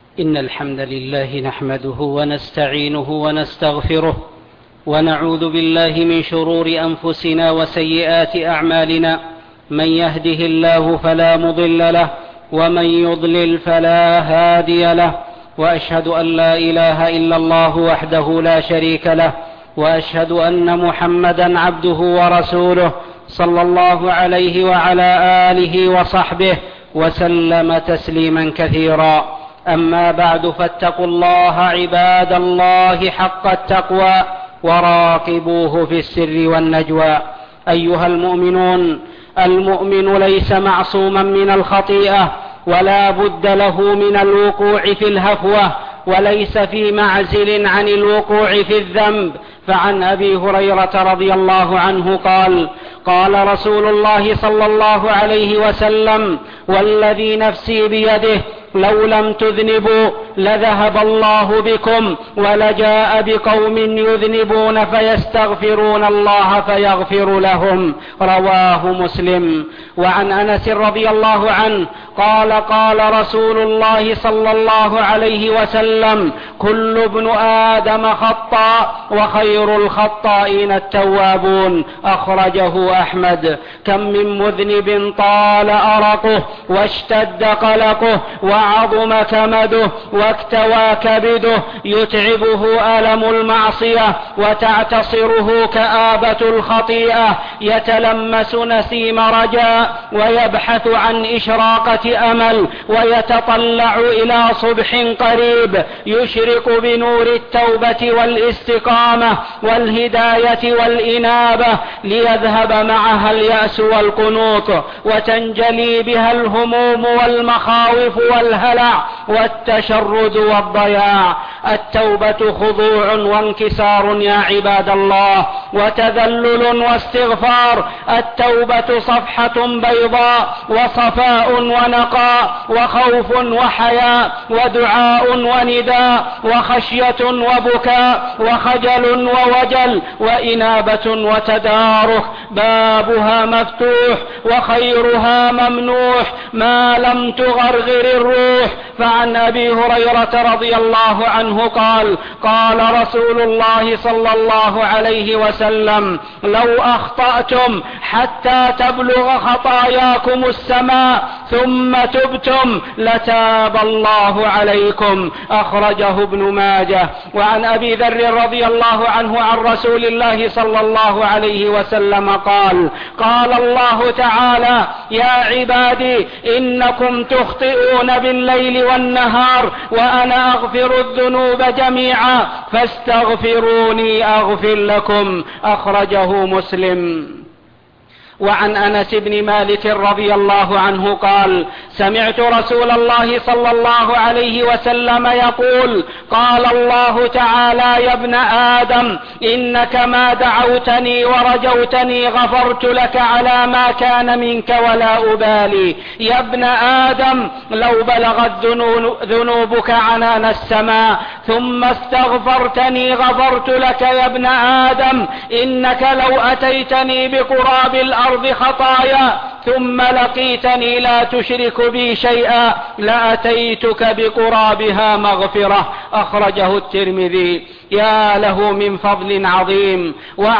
إن الحمد لله نحمده ونستعينه ونستغفره ونعوذ بالله من شرور أنفسنا وسيئات أعمالنا. من يهده الله فلا مضل له ومن يضلل فلا هادي له، وأشهد أن لا إله إلا الله وحده لا شريك له، وأشهد أن محمدا عبده ورسوله صلى الله عليه وعلى آله وصحبه وسلم تسليما كثيرا. أما بعد، فاتقوا الله عباد الله حق التقوى وراقبوه في السر والنجوى. أيها المؤمنون، المؤمن ليس معصوما من الخطيئة، ولا بد له من الوقوع في الهفوة، وليس في معزل عن الوقوع في الذنب. فعن أبي هريرة رضي الله عنه قال: قال رسول الله صلى الله عليه وسلم: والذي نفسي بيده لو لم تذنبوا لذهب الله بكم ولجاء بقوم يذنبون فيستغفرون الله فيغفر لهم. رواه مسلم. وعن أنس رضي الله عنه قال: قال رسول الله صلى الله عليه وسلم: كل ابن آدم خطاء وخير الخطائين التوابون. أخرجه أحمد. كم من مذنب طال أرقه واشتد قلقه وعظم كمده واكتوى كبده، يتعبه ألم المعصية وتعتصره كآبة الخطيئة، يتلمس نسيم رجاء ويبحث عن إشراقة أمل، ويتطلع إلى صبح قريب يشرق بنور التوبة والاستقامة والهداية والإنابة، ليذهب معها اليأس والقنوط، وتنجلي بها الهموم والمخاوف والهلع والتشرد والضياع. التوبة خضوع وانكسار يا عباد الله، وتذلل واستغفار. التوبة صفحة بيضاء وصفاء ونقاء وخوف وحياء ودعاء ونداء وخشية وبكاء وخجل ووجل وإنابة وتدارك. بابها مفتوح وخيرها ممنوح ما لم تغرغر الروح. فعن أبي هريرة رضي الله عنه قال: قال رسول الله صلى الله عليه وسلم: لو أخطأتم حتى تبلغ خطاياكم السماء ثم تبتم لتاب الله عليكم. أخرجه ابن ماجه. وعن أبي ذر رضي الله عنه عن رسول الله صلى الله عليه وسلم قال: قال الله تعالى: يا عبادي إنكم تخطئون بالليل والنهار وأنا أغفر الذنوب جميعا فاستغفروني أغفر لكم. أخرجه مسلم. وعن أنس بن مالك رضي الله عنه قال: سمعت رسول الله صلى الله عليه وسلم يقول: قال الله تعالى: يا ابن آدم إنك ما دعوتني ورجوتني غفرت لك على ما كان منك ولا أبالي. يا ابن آدم لو بلغت ذنوبك عنان السماء ثم استغفرتني غفرت لك. يا ابن آدم إنك لو أتيتني بقراب الأرض خطايا ثم لقيتني لا تشرك بي شيئا لأتيتك بقرابها مغفرة. أخرجه الترمذي. يا له من فضل عظيم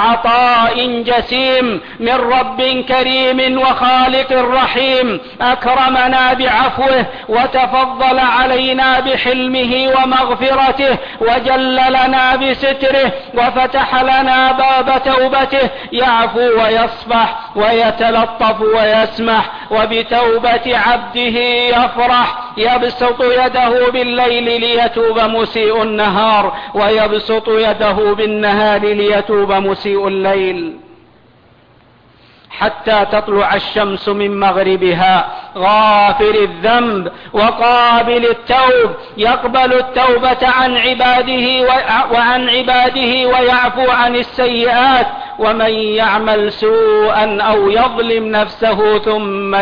وعطاء جسيم من رب كريم وخالق رحيم، أكرمنا بعفوه وتفضل علينا بحلمه ومغفرته، وجللنا بستره وفتح لنا باب توبته، يعفو ويصفح ويتلطف ويسمح، وبتوبة عبده يفرح، يبسط يده بالليل ليتوب مسيء النهار، ويبسط يده بالنهار ليتوب مسيء الليل، حتى تطلع الشمس من مغربها. غافر الذنب وقابل التوب، يقبل التوبة عن عباده ويعفو عن السيئات. ومن يعمل سوءا أو يظلم نفسه ثم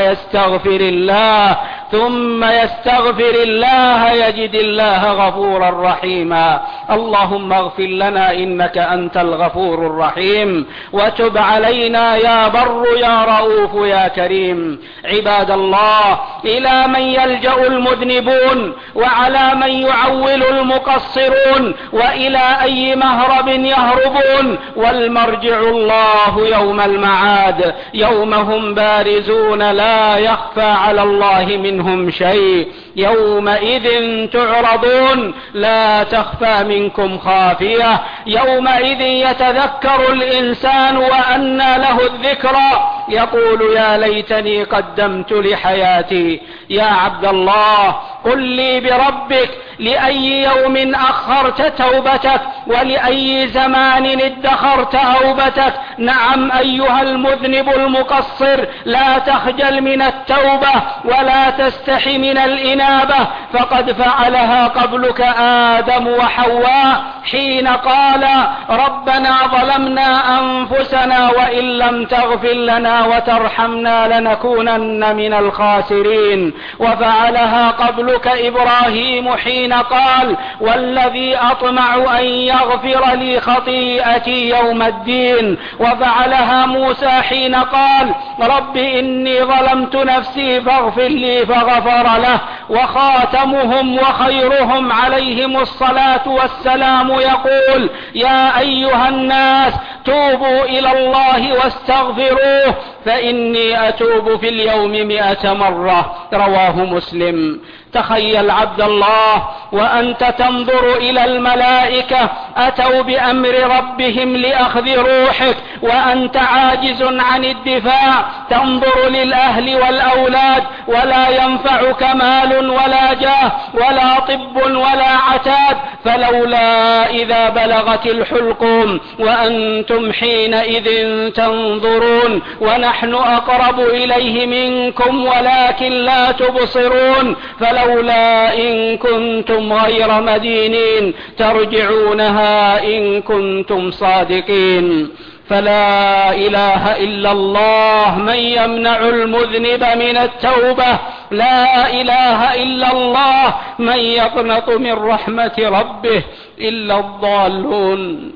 يستغفر الله يجد الله غفورا رحيما. اللهم اغفر لنا إنك أنت الغفور الرحيم، وتب علينا يا بر يا رؤوف يا كريم. عباد الله، إلى من يلجأ المذنبون، وعلى من يعول المقصرون، وإلى أي مهرب يهربون، والمرجع الله يوم المعاد، يوم هم بارزون لا يخفى على الله منهم شيء. يومئذ تعرضون لا تخفى منكم خافية. يومئذ يتذكر الإنسان وأنى له الذكرى، يقول يا ليتني قدمت لحياتي. يا عبد الله، قل لي بربك، لأي يوم أخرت توبتك، ولأي زمان ادخرت أوبتك؟ نعم أيها المذنب المقصر، لا تخجل من التوبة ولا تستحي من الإنابة، فقد فعلها قبلك آدم وحواء حين قال ربنا ظلمنا أنفسنا وإن لم تغفر لنا وترحمنا لنكونن من الخاسرين. وفعلها قبلك إبراهيم حين قال والذي أطمع أن يغفر لي خطيئتي يوم الدين. وفعلها موسى حين قال رب إني ظلمت نفسي فاغفر لي فغفر له. وخاتمهم وخيرهم عليهم الصلاة والسلام يقول يا أيها الناس توبوا إلى الله واستغفروه فإني أتوب في اليوم 100 مرة. رواه مسلم. تخيل عبد الله وأنت تنظر إلى الملائكة أتوا بأمر ربهم لأخذ روحك وأنت عاجز عن الدفاع، تنظر للأهل والأولاد ولا ينفعك مال ولا جاه ولا طب ولا عتاد، فلولا إذا بلغت الحلقوم وأنتم حينئذ تنظرون ونحن أقرب إليه منكم ولكن لا تبصرون، فلولا إن كنتم غير مدينين ترجعونها إن كنتم صادقين. فلا إله إلا الله من يمنع المذنب من التوبة، لا إله إلا الله من يقنط من رحمة ربه إلا الضالون.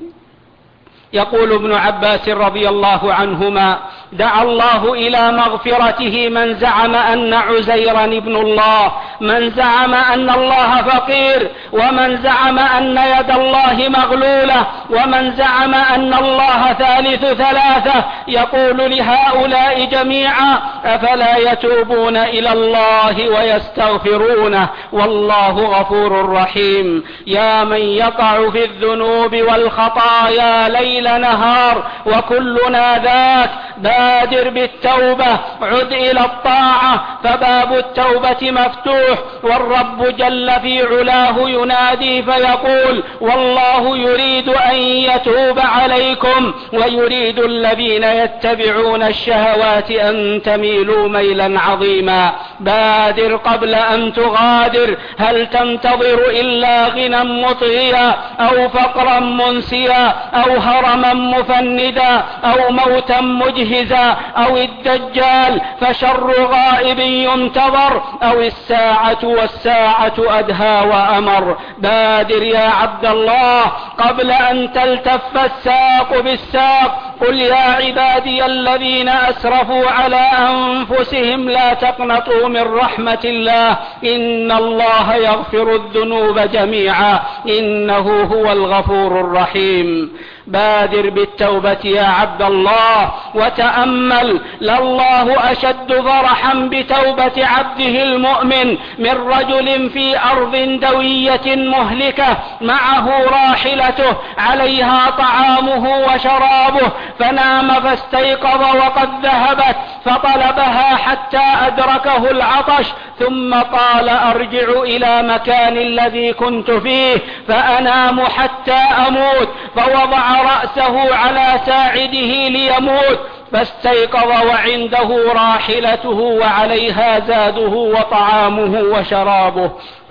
يقول ابن عباس رضي الله عنهما دعا الله إلى مغفرته من زعم أن عزيرا ابن الله، من زعم أن الله فقير، ومن زعم أن يد الله مغلولة، ومن زعم أن الله ثالث ثلاثة. يقول لهؤلاء جميعا أفلا يتوبون إلى الله ويستغفرونه والله غفور رحيم. يا من يقع في الذنوب والخطايا ليل نهار وكلنا ذاك، بادر بالتوبة، عد إلى الطاعة فباب التوبة مفتوح، والرب جل في علاه ينادي فيقول والله يريد أن يتوب عليكم ويريد الذين يتبعون الشهوات أن تميلوا ميلا عظيما. بادر قبل أن تغادر، هل تنتظر إلا غنى مطغيا أو فقرا منسيا أو هرما مفندا أو موتا مجهزا أو الدجال فشر غائب ينتظر أو الساعة والساعة أدهى وأمر. بادر يا عبد الله قبل أن تلتف الساق بالساق. قل يا عبادي الذين أسرفوا على أنفسهم لا تقنطوا من رحمة الله إن الله يغفر الذنوب جميعا إنه هو الغفور الرحيم. بادر بالتوبة يا عبد الله وتأمل، لله أشد فرحا بتوبة عبده المؤمن من رجل في أرض دوية مهلكة معه راحلته عليها طعامه وشرابه فنام فاستيقظ وقد ذهبت فطلبها حتى أدركه العطش ثم قال أرجع إلى مكان الذي كنت فيه فأنام حتى أموت، فوضع رأسه على ساعده ليموت فاستيقظ وعنده راحلته وعليها زاده وطعامه وشرابه.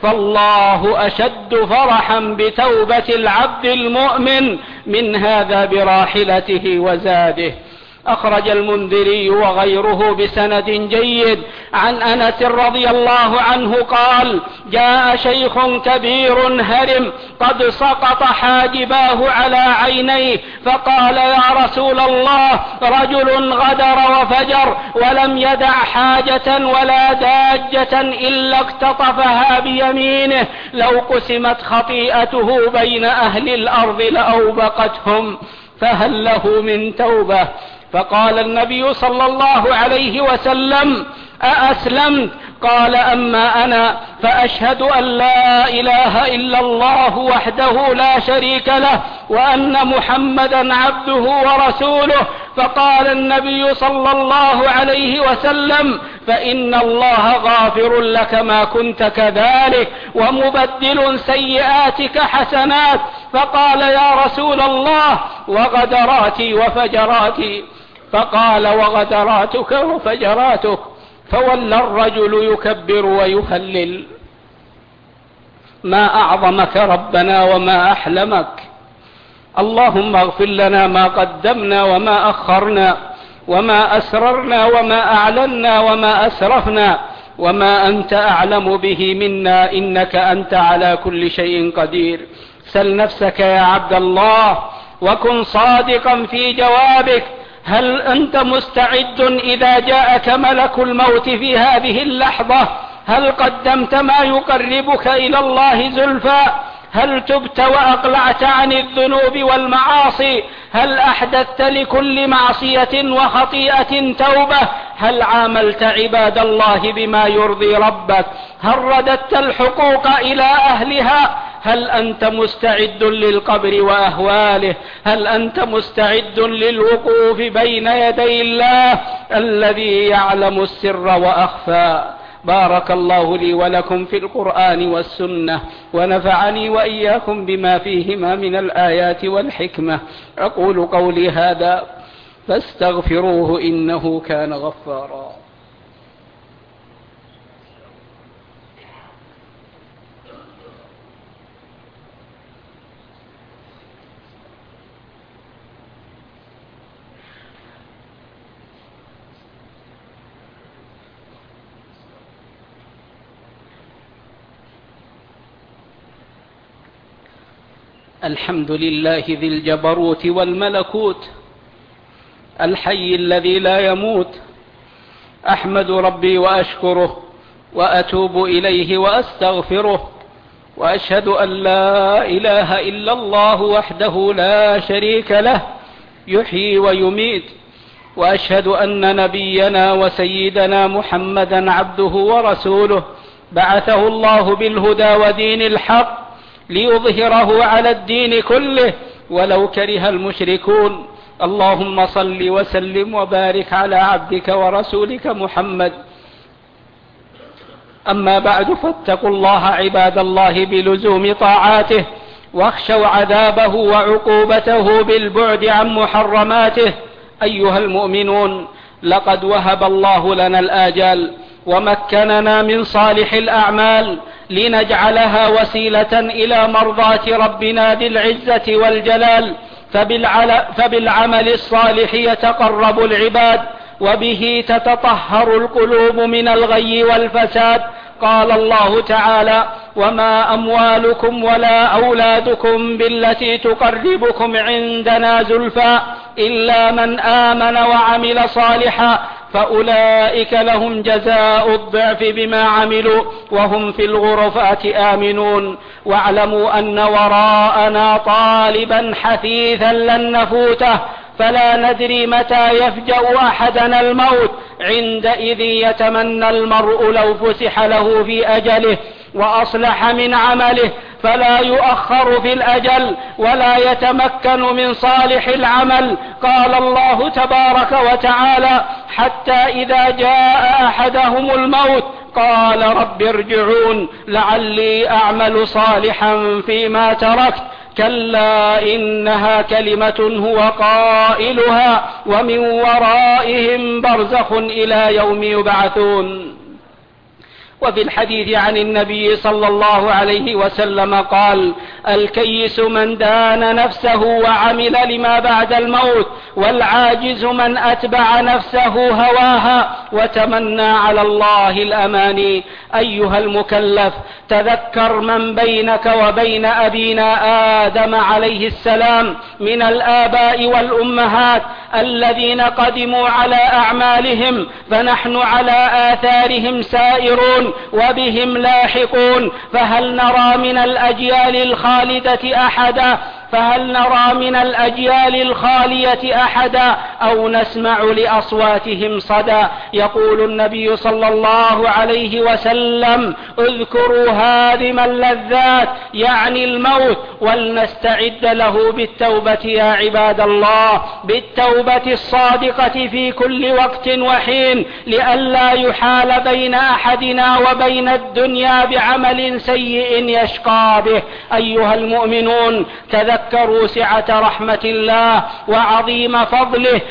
فالله أشد فرحا بتوبة العبد المؤمن من هذا براحلته وزاده. أخرج المنذري وغيره بسند جيد عن أنس رضي الله عنه قال: جاء شيخ كبير هرم قد سقط حاجباه على عينيه، فقال: يا رسول الله، رجل غدر وفجر ولم يدع حاجة ولا داجة إلا اقتطفها بيمينه، لو قسمت خطيئته بين أهل الأرض لأوبقتهم، فهل له من توبة؟ فقال النبي صلى الله عليه وسلم: أأسلمت؟ قال: أما أنا فأشهد أن لا إله إلا الله وحده لا شريك له وأن محمدا عبده ورسوله. فقال النبي صلى الله عليه وسلم: فإن الله غافر لك ما كنت كذلك ومبدل سيئاتك حسنات. فقال: يا رسول الله، وغدراتي وفجراتي؟ فقال: وغدراتك وفجراتك. فولى الرجل يكبر ويهلل: ما أعظمك ربنا وما أحلمك، اللهم اغفر لنا ما قدمنا وما أخرنا وما أسررنا وما أعلنا وما أسرفنا وما أنت أعلم به منا، إنك أنت على كل شيء قدير. سل نفسك يا عبد الله وكن صادقا في جوابك. هل أنت مستعد إذا جاءك ملك الموت في هذه اللحظة؟ هل قدمت ما يقربك إلى الله زلفى؟ هل تبت وأقلعت عن الذنوب والمعاصي؟ هل أحدثت لكل معصية وخطيئة توبة؟ هل عاملت عباد الله بما يرضي ربك؟ هل رددت الحقوق إلى أهلها؟ هل أنت مستعد للقبر وأهواله؟ هل أنت مستعد للوقوف بين يدي الله الذي يعلم السر وأخفى؟ بارك الله لي ولكم في القرآن والسنة، ونفعني وإياكم بما فيهما من الآيات والحكمة. أقول قولي هذا فاستغفروه إنه كان غفارا. الحمد لله ذي الجبروت والملكوت، الحي الذي لا يموت. أحمد ربي وأشكره وأتوب إليه وأستغفره، وأشهد أن لا إله إلا الله وحده لا شريك له يحيي ويميت، وأشهد أن نبينا وسيدنا محمدا عبده ورسوله بعثه الله بالهدى ودين الحق ليظهره على الدين كله ولو كره المشركون. اللهم صل وسلم وبارك على عبدك ورسولك محمد. أما بعد، فاتقوا الله عباد الله بلزوم طاعاته، واخشوا عذابه وعقوبته بالبعد عن محرماته. أيها المؤمنون، لقد وهب الله لنا الآجال ومكننا من صالح الأعمال لنجعلها وسيلة إلى مرضاة ربنا ذي العزة والجلال، فبالعمل الصالح يتقرب العباد، وبه تتطهر القلوب من الغي والفساد. قال الله تعالى: وما أموالكم ولا أولادكم بالتي تقربكم عندنا زلفى إلا من آمن وعمل صالحا فأولئك لهم جزاء الضعف بما عملوا وهم في الغرفات آمنون. واعلموا أن وراءنا طالبا حثيثا لن نفوته، فلا ندري متى يفجأ أحدنا الموت. عندئذ يتمنى المرء لو فسح له في أجله وأصلح من عمله، فلا يؤخر في الأجل ولا يتمكن من صالح العمل. قال الله تبارك وتعالى: حتى إذا جاء أحدهم الموت قال رب ارجعون لعلي أعمل صالحا فيما تركت، كلا إنها كلمة هو قائلها ومن ورائهم برزخ إلى يوم يبعثون. وفي الحديث عن النبي صلى الله عليه وسلم قال: الكيس من دان نفسه وعمل لما بعد الموت، والعاجز من أتبع نفسه هواها وتمنى على الله الأماني. أيها المكلف، تذكر من بينك وبين أبينا آدم عليه السلام من الآباء والأمهات الذين قدموا على أعمالهم، فنحن على آثارهم سائرون وبهم لاحقون. فهل نرى من الأجيال الخالدة أحدا أحدا أو نسمع لأصواتهم صدى؟ يقول النبي صلى الله عليه وسلم: اذكروا هادم اللذات، يعني الموت، ولنستعد له بالتوبة يا عباد الله، بالتوبة الصادقة في كل وقت وحين، لئلا يحال بين أحدنا وبين الدنيا بعمل سيء يشقى به. أيها المؤمنون، تذكروا سعة رحمة الله وعظيم فضله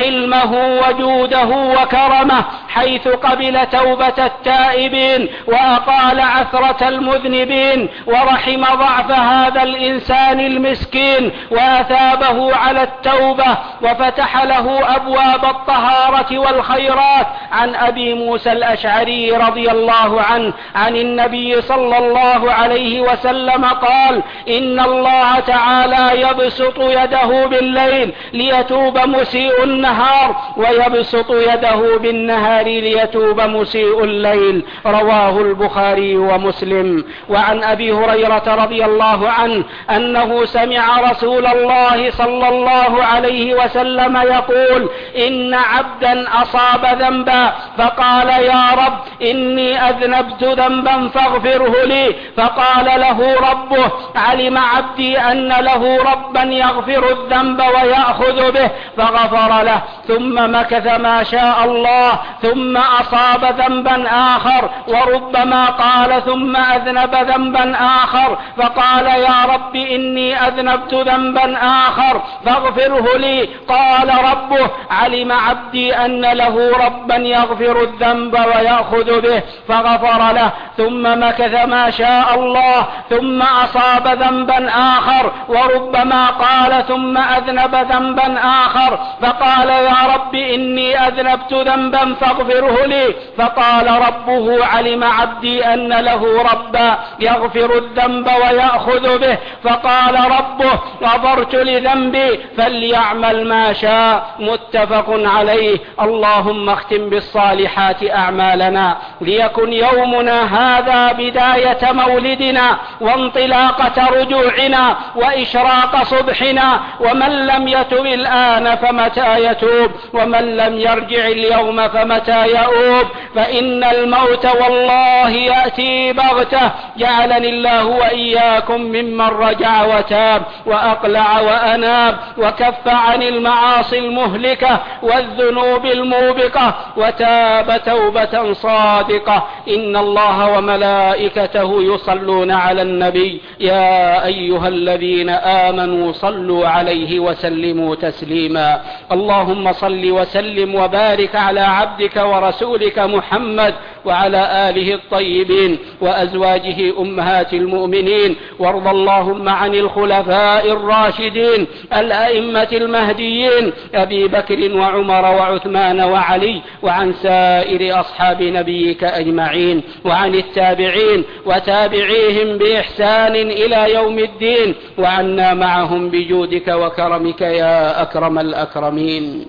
وحلمه وجوده وكرمه، حيث قبل توبة التائبين وأقال عثرة المذنبين، ورحم ضعف هذا الإنسان المسكين وأثابه على التوبة وفتح له أبواب الطهارة والخيرات. عن أبي موسى الأشعري رضي الله عنه عن النبي صلى الله عليه وسلم قال: إن الله تعالى يبسط يده بالليل ليتوب مسيء النهار، ويبسط يده بالنهار ليتوب مسيء الليل. رواه البخاري ومسلم. وعن أبي هريرة رضي الله عنه أنه سمع رسول الله صلى الله عليه وسلم يقول: إن عبدا أصاب ذنبا فقال: يا رب إني أذنبت ذنبا فاغفره لي، فقال له ربه: علم عبدي أن له ربا يغفر الذنب ويأخذ به، فغفر له. ثم مكث ما شاء الله، ثم أصاب ذنبا آخر، وربما قال ثم أذنب ذنبا آخر، فقال: يا رب إني أذنبت ذنبا آخر فاغفره لي. قال ربه: علم عبدي أن له ربا يغفر الذنب ويأخذ به، فغفر له. ثم مكث ما شاء الله، ثم أصاب ذنبا آخر، وربما قال ثم أذنب ذنبا آخر، فقال: يا رب إني أذنبت ذنبا فاغفره لي. فقال ربه: علم عبدي أن له ربا يغفر الذنب ويأخذ به. فقال ربه: غفرت لذنبي فليعمل ما شاء. متفق عليه. اللهم اختم بالصالحات أعمالنا، ليكن يومنا هذا بداية مولدنا وانطلاقة رجوعنا وإشراق صبحنا. ومن لم يتب الآن فمتى يتوب؟ ومن لم يرجع اليوم فمتى يؤوب؟ فإن الموت والله يأتي بغتة. جعلني الله وإياكم ممن رجع وتاب وأقلع وأناب وكف عن المعاصي المهلكة والذنوب الموبقة وتاب توبة صادقة. إن الله وملائكته يصلون على النبي، يا أيها الذين آمنوا صلوا عليه وسلموا تسليما. اللهم صل وسلم وبارك على عبدك ورسولك محمد وعلى آله الطيبين وأزواجه أمهات المؤمنين. وارض اللهم عن الخلفاء الراشدين الأئمة المهديين أبي بكر وعمر وعثمان وعلي، وعن سائر أصحاب نبيك أجمعين، وعن التابعين وتابعيهم بإحسان إلى يوم الدين، وعنا معهم بجودك وكرمك يا أكرم الأكرمين.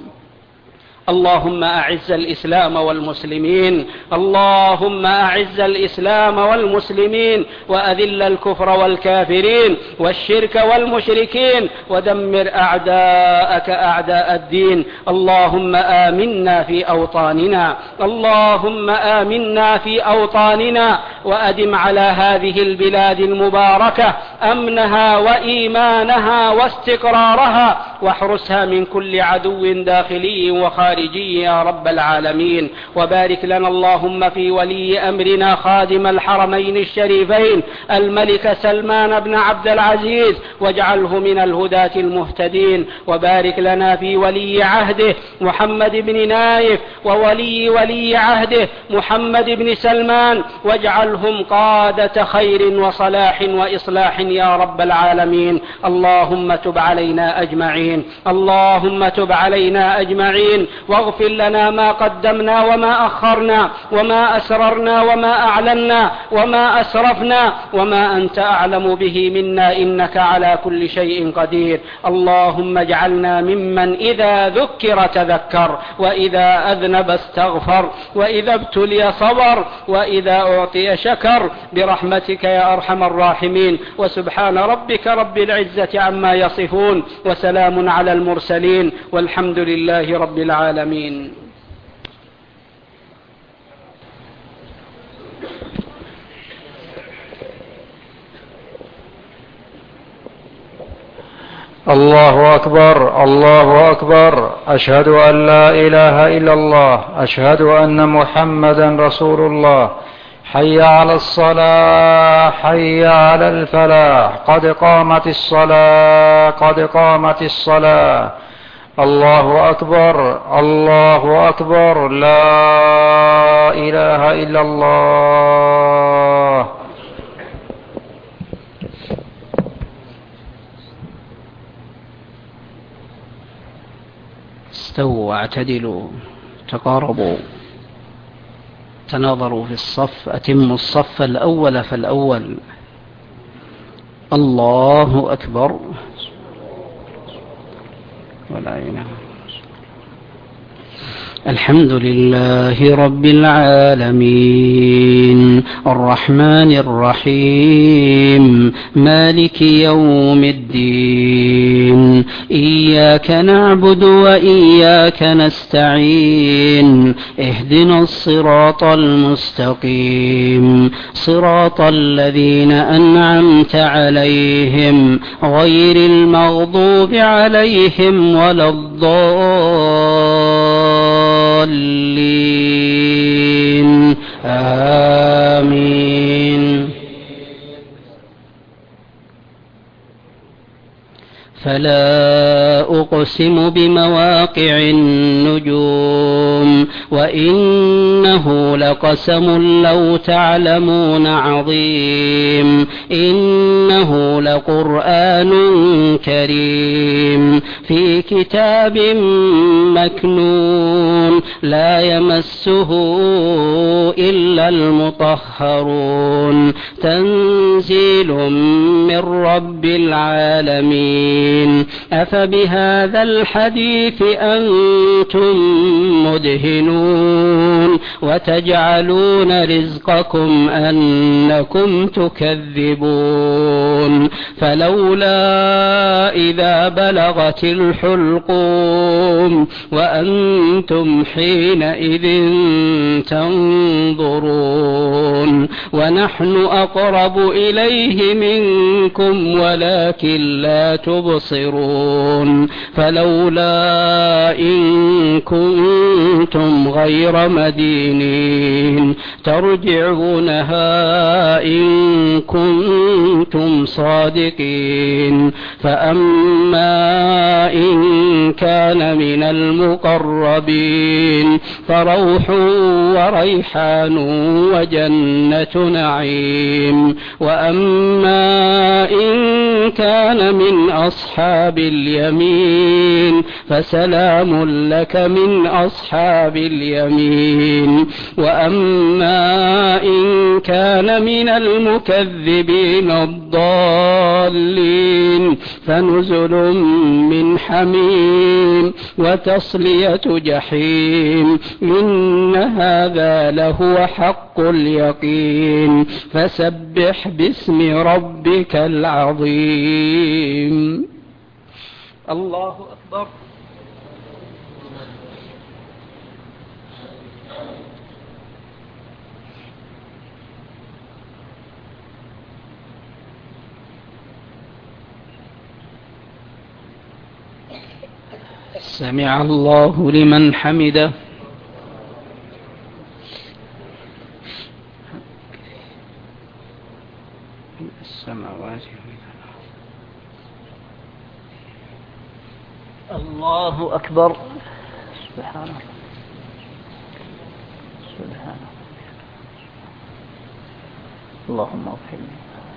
اللهم أعز الإسلام والمسلمين، اللهم أعز الإسلام والمسلمين، وأذل الكفر والكافرين والشرك والمشركين، ودمر أعداءك أعداء الدين. اللهم آمنا في أوطاننا، اللهم آمنا في أوطاننا، وأدم على هذه البلاد المباركة أمنها وإيمانها واستقرارها، واحرسها من كل عدو داخلي وخارجي الخارجي يا رب العالمين. وبارك لنا اللهم في ولي أمرنا خادم الحرمين الشريفين الملك سلمان بن عبد العزيز، واجعله من الهداة المهتدين. وبارك لنا في ولي عهده محمد بن نايف، ولي عهده محمد بن سلمان، واجعلهم قادة خير وصلاح وإصلاح يا رب العالمين. اللهم تب علينا أجمعين، اللهم تب علينا أجمعين، واغفر لنا ما قدمنا وما أخرنا وما أسررنا وما أعلنا وما أسرفنا وما أنت أعلم به منا، إنك على كل شيء قدير. اللهم اجعلنا ممن إذا ذكر تذكر، وإذا أذنب استغفر، وإذا ابتلي صبر، وإذا أعطي شكر، برحمتك يا أرحم الراحمين. وسبحان ربك رب العزة عما يصفون، وسلام على المرسلين، والحمد لله رب العالمين. الله أكبر، الله أكبر، أشهد أن لا إله إلا الله، أشهد أن محمدا رسول الله. حي على الصلاة، حي على الفلاح، قد قامت الصلاة، قد قامت الصلاة. الله أكبر، الله أكبر، لا إله إلا الله. استووا واعتدلوا، تقاربوا، تناظروا في الصف، أتموا الصف الأول فالأول. الله أكبر، ولا إله. الحمد لله رب العالمين، الرحمن الرحيم، مالك يوم الدين، إياك نعبد وإياك نستعين، اهدنا الصراط المستقيم، صراط الذين أنعمت عليهم غير المغضوب عليهم ولا الضالين، آمين. فلا أقسم بمواقع النجوم، وإنه لقسم لو تعلمون عظيم، إنه لقرآن كريم في كتاب مكنون، لا يمسه إلا المطهرون، تنزيل من رب العالمين. أفبهذا الحديث أنتم مدهنون، وتجعلون رزقكم أنكم تكذبون. فلولا إذا بلغت الحلقوم وأنتم حينئذ تنظرون، ونحن أقرب إليه منكم ولكن لا تبصرون. فلولا إن كنتم غير مدينين ترجعونها إن كنتم صادقين. فأما إن كان من المقربين فروح وريحان وجنة نعيم. وأما إن كان من أصحاب اليمين فسلام لك من أصحاب اليمين. وأما إن كان من المكذبين الضالين فنزل من حميم وتصلية جحيم. إن هذا لهو حق اليقين. فسبح باسم ربك العظيم. الله أكبر. سمع الله لمن حمده. السماوات الله أكبر. سبحان الله سبحان الله. اللهم اغفر لي.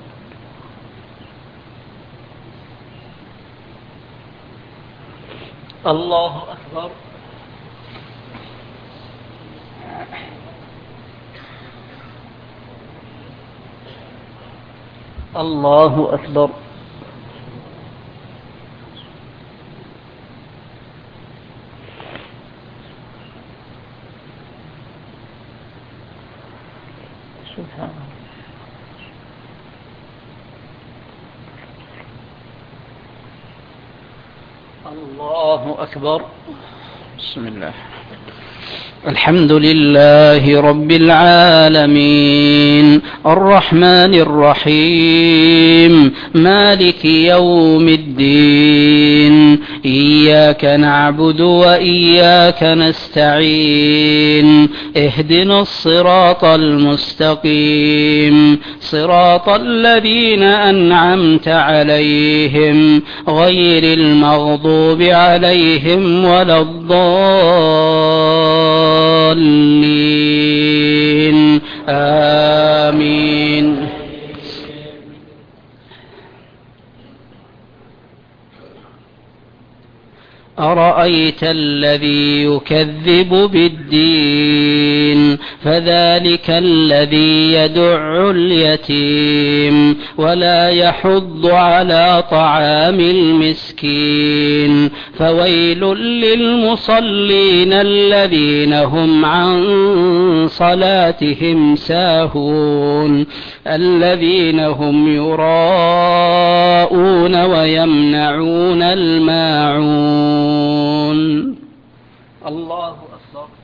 الله أكبر. الله أكبر. سبحان الله. الله أكبر. بسم الله. الحمد لله رب العالمين الرحمن الرحيم مالك يوم الدين إياك نعبد وإياك نستعين اهدنا الصراط المستقيم صراط الذين أنعمت عليهم غير المغضوب عليهم ولا الضالين آمين. أرأيت الذي يكذب بالدين فذلك الذي يدع اليتيم ولا يحض على طعام المسكين فويل للمصلين الذين هم عن صلاتهم ساهون الذين هم يراءون ويمنعون الماعون. الله أكبر.